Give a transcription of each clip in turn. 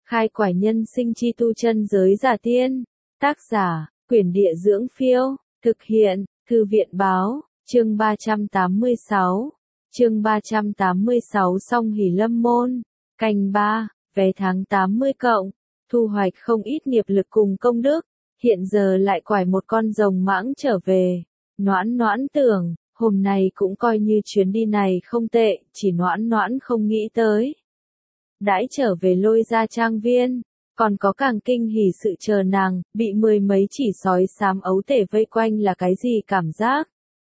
Khai quải nhân sinh chi tu chân giới giả tiên. Tác giả, Quyển Địa Dưỡng Phiêu. Thực hiện, Thư viện Báo. Chương 386. Chương 386 Song Hỷ Lâm Môn. Canh 3, vé tháng 80 cộng. Thu hoạch không ít nghiệp lực cùng công đức. Hiện giờ lại quải một con rồng mãng trở về. Noãn noãn tưởng, hôm nay cũng coi như chuyến đi này không tệ, chỉ noãn noãn không nghĩ tới. Đãi trở về Lôi Gia trang viên, còn có càng kinh hỉ sự chờ nàng, bị mười mấy chỉ sói xám ấu tể vây quanh là cái gì cảm giác?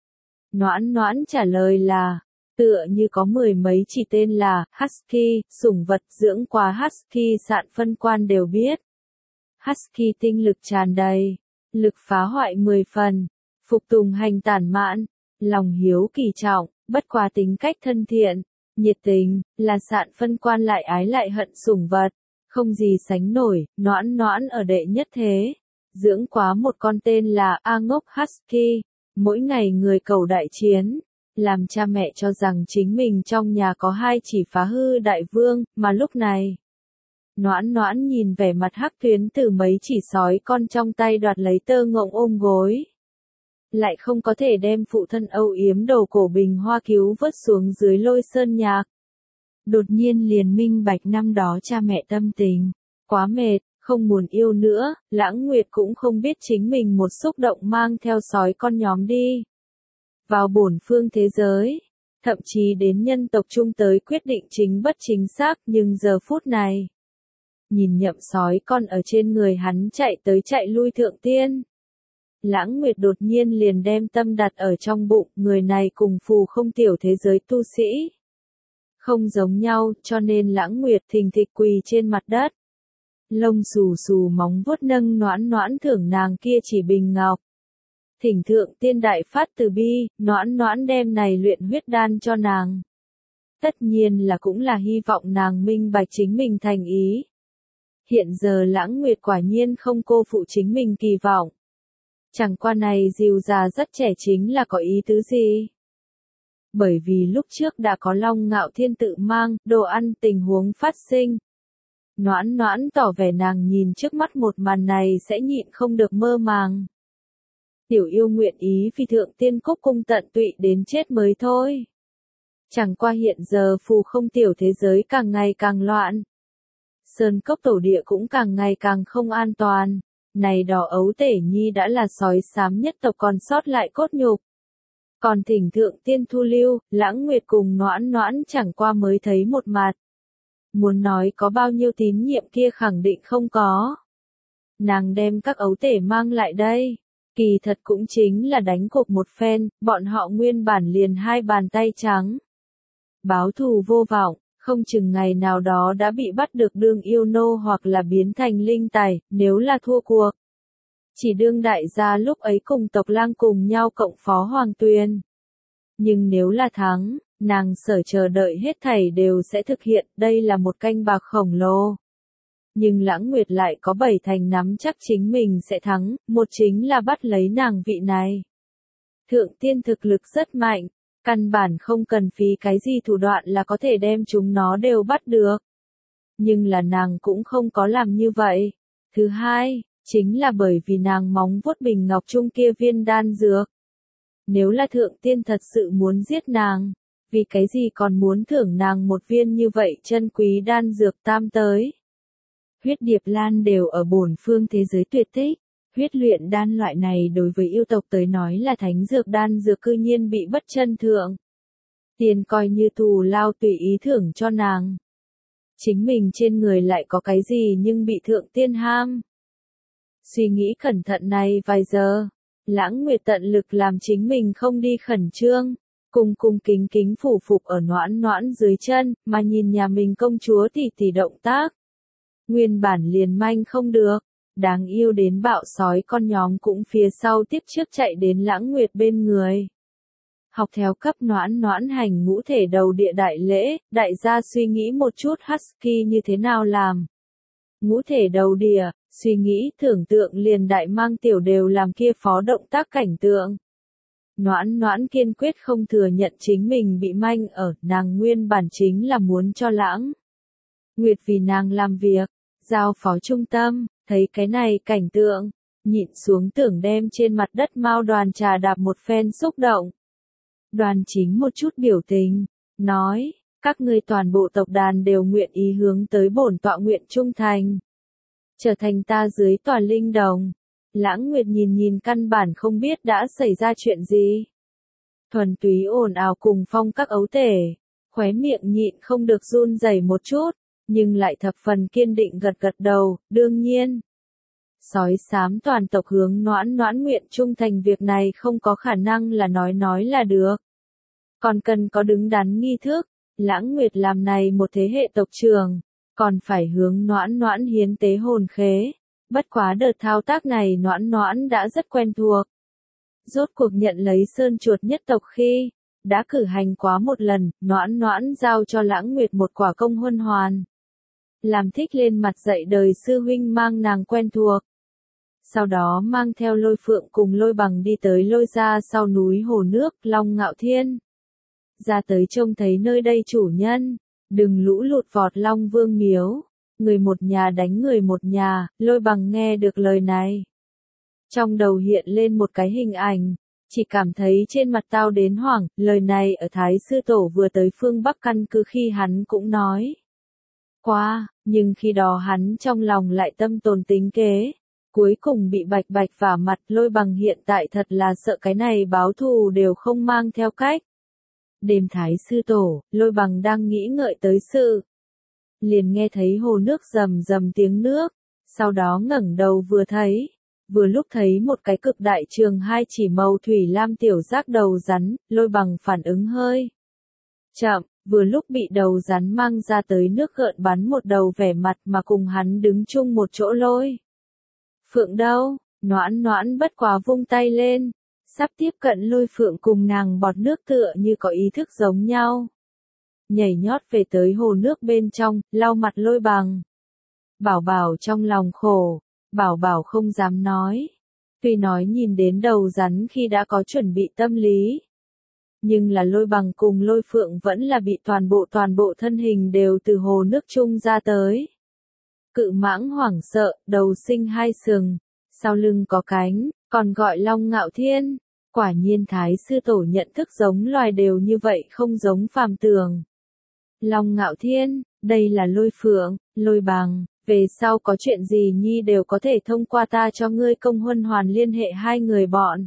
Noãn noãn trả lời là, tựa như có mười mấy chỉ tên là Husky, sủng vật dưỡng quá Husky sạn phân quan đều biết. Husky tinh lực tràn đầy, lực phá hoại 10 phần, phục tùng hành tản mạn, lòng hiếu kỳ trọng, bất quá tính cách thân thiện, nhiệt tình, là sạn phân quan lại ái lại hận sủng vật, không gì sánh nổi. Noãn noãn ở đệ nhất thế, dưỡng quá một con tên là A Ngốc Husky, mỗi ngày người cầu đại chiến, làm cha mẹ cho rằng chính mình trong nhà có hai chỉ phá hư đại vương, mà lúc này, noãn noãn nhìn vẻ mặt hắc tuyến từ mấy chỉ sói con trong tay đoạt lấy tơ ngộng ôm gối. Lại không có thể đem phụ thân âu yếm đầu cổ bình hoa cứu vớt xuống dưới Lôi Sơn nhạc. Đột nhiên liền minh bạch năm đó cha mẹ tâm tình, quá mệt, không muốn yêu nữa. Lãng Nguyệt cũng không biết chính mình một xúc động mang theo sói con nhóm đi vào bổn phương thế giới, thậm chí đến nhân tộc chung tới quyết định chính bất chính xác, nhưng giờ phút này, nhìn nhậm sói con ở trên người hắn chạy tới chạy lui thượng tiên. Lãng Nguyệt đột nhiên liền đem tâm đặt ở trong bụng, người này cùng phù không tiểu thế giới tu sĩ. Không giống nhau, cho nên Lãng Nguyệt thình thịch quỳ trên mặt đất. Lông xù xù móng vuốt nâng noãn noãn thưởng nàng kia chỉ bình ngọc. Thỉnh thượng tiên đại phát từ bi, noãn noãn đem này luyện huyết đan cho nàng. Tất nhiên là cũng là hy vọng nàng minh bạch chính mình thành ý. Hiện giờ Lãng Nguyệt quả nhiên không cô phụ chính mình kỳ vọng. Chẳng qua này dìu già rất trẻ chính là có ý tứ gì? Bởi vì lúc trước đã có Long Ngạo Thiên tự mang đồ ăn tình huống phát sinh. Noãn noãn tỏ vẻ nàng nhìn trước mắt một màn này sẽ nhịn không được mơ màng. Tiểu yêu nguyện ý vì thượng tiên cúc cung tận tụy đến chết mới thôi. Chẳng qua hiện giờ phù không tiểu thế giới càng ngày càng loạn. Sơn cốc tổ địa cũng càng ngày càng không an toàn. Này đỏ ấu tể nhi đã là sói xám nhất tộc còn sót lại cốt nhục. Còn thỉnh thượng tiên thu lưu, Lãng Nguyệt cùng noãn noãn chẳng qua mới thấy một mặt. Muốn nói có bao nhiêu tín nhiệm kia khẳng định không có. Nàng đem các ấu tể mang lại đây. Kỳ thật cũng chính là đánh cuộc một phen, bọn họ nguyên bản liền hai bàn tay trắng. Báo thù vô vọng, không chừng ngày nào đó đã bị bắt được đương yêu nô hoặc là biến thành linh tài, nếu là thua cuộc. Chỉ đương đại gia lúc ấy cùng tộc lang cùng nhau cộng phó Hoàng Tuyền. Nhưng nếu là thắng, nàng sở chờ đợi hết thảy đều sẽ thực hiện, đây là một canh bạc khổng lồ. Nhưng Lãng Nguyệt lại có 7 thành nắm chắc chính mình sẽ thắng, một chính là bắt lấy nàng vị này. Thượng tiên thực lực rất mạnh, căn bản không cần phí cái gì thủ đoạn là có thể đem chúng nó đều bắt được. Nhưng là nàng cũng không có làm như vậy. Thứ hai, chính là bởi vì nàng móng vuốt bình ngọc trung kia viên đan dược. Nếu là thượng tiên thật sự muốn giết nàng, vì cái gì còn muốn thưởng nàng một viên như vậy chân quý đan dược tam tới. Huyết điệp lan đều ở bổn phương thế giới tuyệt tích, huyết luyện đan loại này đối với yêu tộc tới nói là thánh dược đan dược cư nhiên bị bất chân thượng. Tiền coi như thù lao tùy ý thưởng cho nàng. Chính mình trên người lại có cái gì nhưng bị thượng tiên ham. Suy nghĩ cẩn thận này vài giờ, Lãng Nguyệt tận lực làm chính mình không đi khẩn trương, cung cung kính kính phủ phục ở noãn noãn dưới chân, mà nhìn nhà mình công chúa tỷ động tác. Nguyên bản liền manh không được, đáng yêu đến bạo sói con nhóm cũng phía sau tiếp trước chạy đến Lãng Nguyệt bên người. Học theo cấp noãn noãn hành ngũ thể đầu địa đại lễ, đại gia suy nghĩ một chút Husky như thế nào làm. Ngũ thể đầu địa, suy nghĩ tưởng tượng liền đại mang tiểu đều làm kia phó động tác cảnh tượng. Noãn noãn kiên quyết không thừa nhận chính mình bị manh ở, nàng nguyên bản chính là muốn cho Lãng Nguyệt vì nàng làm việc. Giao phó trung tâm, thấy cái này cảnh tượng, nhịn xuống tưởng đem trên mặt đất Mao Đoàn trà đạp một phen xúc động. Đoàn Chính một chút biểu tình, nói, các ngươi toàn bộ tộc đàn đều nguyện ý hướng tới bổn tọa nguyện trung thành. Trở thành ta dưới tòa linh đồng. Lãng Nguyệt nhìn nhìn căn bản không biết đã xảy ra chuyện gì. Thuần túy ồn ào cùng phong các ấu tể, khóe miệng nhịn không được run rẩy một chút, nhưng lại thập phần kiên định gật gật đầu, đương nhiên. Sói xám toàn tộc hướng Noãn Noãn nguyện trung thành việc này không có khả năng là nói là được. Còn cần có đứng đắn nghi thức, Lãng Nguyệt làm này một thế hệ tộc trưởng, còn phải hướng Noãn Noãn hiến tế hồn khế. Bất quá đợt thao tác này Noãn Noãn đã rất quen thuộc. Rốt cuộc nhận lấy sơn chuột nhất tộc khi, đã cử hành quá một lần, Noãn Noãn giao cho Lãng Nguyệt một quả công huân hoàn. Làm thích lên mặt dạy đời sư huynh mang nàng quen thuộc. Sau đó mang theo Lôi Phượng cùng Lôi Bằng đi tới Lôi gia sau núi hồ nước Long Ngạo Thiên. Ra tới trông thấy nơi đây chủ nhân, đừng lũ lụt vọt Long Vương miếu. Người một nhà đánh người một nhà, Lôi Bằng nghe được lời này. Trong đầu hiện lên một cái hình ảnh, chỉ cảm thấy trên mặt tao đến hoảng, lời này ở Thái Sư Tổ vừa tới phương Bắc căn cứ khi hắn cũng nói. Qua, nhưng khi đó hắn trong lòng lại tâm tồn tính kế, cuối cùng bị bạch bạch vả mặt. Lôi Bằng hiện tại thật là sợ cái này báo thù đều không mang theo cách. Đêm Thái Sư Tổ, Lôi Bằng đang nghĩ ngợi tới sự. Liền nghe thấy hồ nước rầm rầm tiếng nước, sau đó ngẩng đầu vừa lúc thấy một cái cực đại trường hai chỉ màu thủy lam tiểu giác đầu rắn. Lôi Bằng phản ứng hơi chậm, vừa lúc bị đầu rắn mang ra tới nước gợn bắn một đầu vẻ mặt mà cùng hắn đứng chung một chỗ. Lôi Phượng đâu? Noãn Noãn bất quá vung tay lên, sắp tiếp cận Lôi Phượng cùng nàng bọt nước tựa như có ý thức giống nhau. Nhảy nhót về tới hồ nước bên trong, lau mặt Lôi Bằng. Bảo Bảo trong lòng khổ, Bảo Bảo không dám nói. Tuy nói nhìn đến đầu rắn khi đã có chuẩn bị tâm lý. Nhưng là Lôi Bằng cùng Lôi Phượng vẫn là bị toàn bộ thân hình đều từ hồ nước chung ra tới. Cự mãng hoảng sợ, đầu sinh hai sừng, sau lưng có cánh, còn gọi Long Ngạo Thiên. Quả nhiên Thái Sư Tổ nhận thức giống loài đều như vậy không giống phàm tưởng. Long Ngạo Thiên, đây là Lôi Phượng, Lôi Bằng, về sau có chuyện gì nhi đều có thể thông qua ta cho ngươi công huân hoàn liên hệ hai người bọn.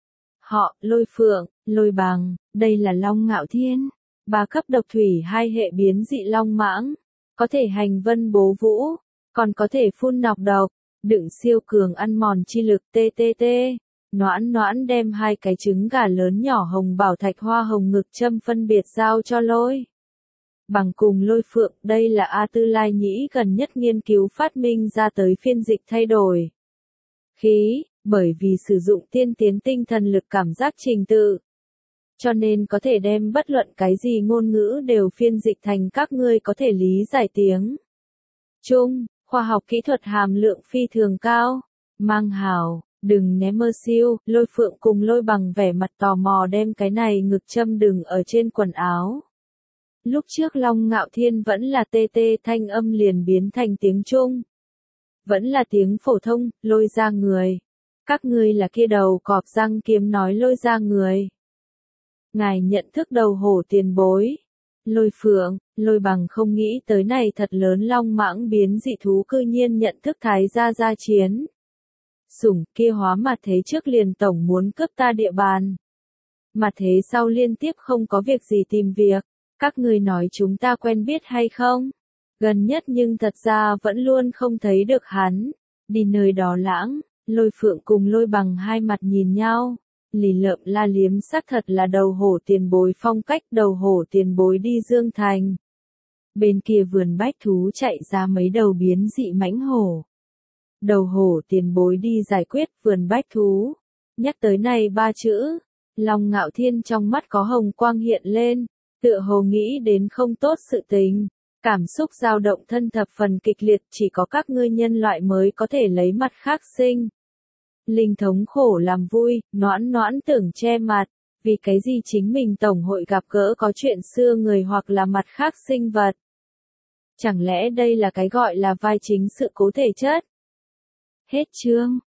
Họ, Lôi Phượng, Lôi Bằng, đây là Long Ngạo Thiên, 3 cấp độc thủy 2 hệ biến dị long mãng, có thể hành vân bố vũ, còn có thể phun nọc độc, đựng siêu cường ăn mòn chi lực TTT. Noãn Noãn đem 2 cái trứng gà lớn nhỏ hồng bảo thạch hoa hồng ngực châm phân biệt giao cho Lôi Bằng cùng Lôi Phượng. Đây là A Tư Lai Nhĩ gần nhất nghiên cứu phát minh ra tới phiên dịch thay đổi khí, bởi vì sử dụng tiên tiến tinh thần lực cảm giác trình tự, cho nên có thể đem bất luận cái gì ngôn ngữ đều phiên dịch thành các ngươi có thể lý giải tiếng Trung. Khoa học kỹ thuật hàm lượng phi thường cao. Mang hào, đừng ném mơ siêu. Lôi Phượng cùng Lôi Bằng vẻ mặt tò mò đem cái này ngực châm đừng ở trên quần áo. Lúc trước Long Ngạo Thiên vẫn là tê tê thanh âm liền biến thành tiếng Trung. Vẫn là tiếng phổ thông, Lôi ra người. Các ngươi là kia đầu cọp răng kiếm nói Lôi ra người. Ngài nhận thức đầu hổ tiền bối. Lôi Phượng, Lôi Bằng không nghĩ tới này thật lớn long mãng biến dị thú cư nhiên nhận thức Thái gia gia chiến. Sủng kia hóa mặt thế trước liền tổng muốn cướp ta địa bàn. Mặt thế sau liên tiếp không có việc gì tìm việc. Các người nói chúng ta quen biết hay không? Gần nhất nhưng thật ra vẫn luôn không thấy được hắn. Đi nơi đó lãng, Lôi Phượng cùng Lôi Bằng hai mặt nhìn nhau. Lì lợm la liếm xác thật là đầu hổ tiền bối phong cách. Đầu hổ tiền bối đi Dương Thành. Bên kia vườn bách thú chạy ra mấy đầu biến dị mãnh hổ. Đầu hổ tiền bối đi giải quyết vườn bách thú. Nhắc tới này 3 chữ, Long Ngạo Thiên trong mắt có hồng quang hiện lên, tựa hồ nghĩ đến không tốt sự tình. Cảm xúc dao động thân thập phần kịch liệt, chỉ có các ngươi nhân loại mới có thể lấy mặt khác sinh. Linh thống khổ làm vui, Noãn Noãn tưởng che mặt, vì cái gì chính mình tổng hội gặp gỡ có chuyện xưa người hoặc là mặt khác sinh vật. Chẳng lẽ đây là cái gọi là vai chính sự cố thể chất? Hết chương.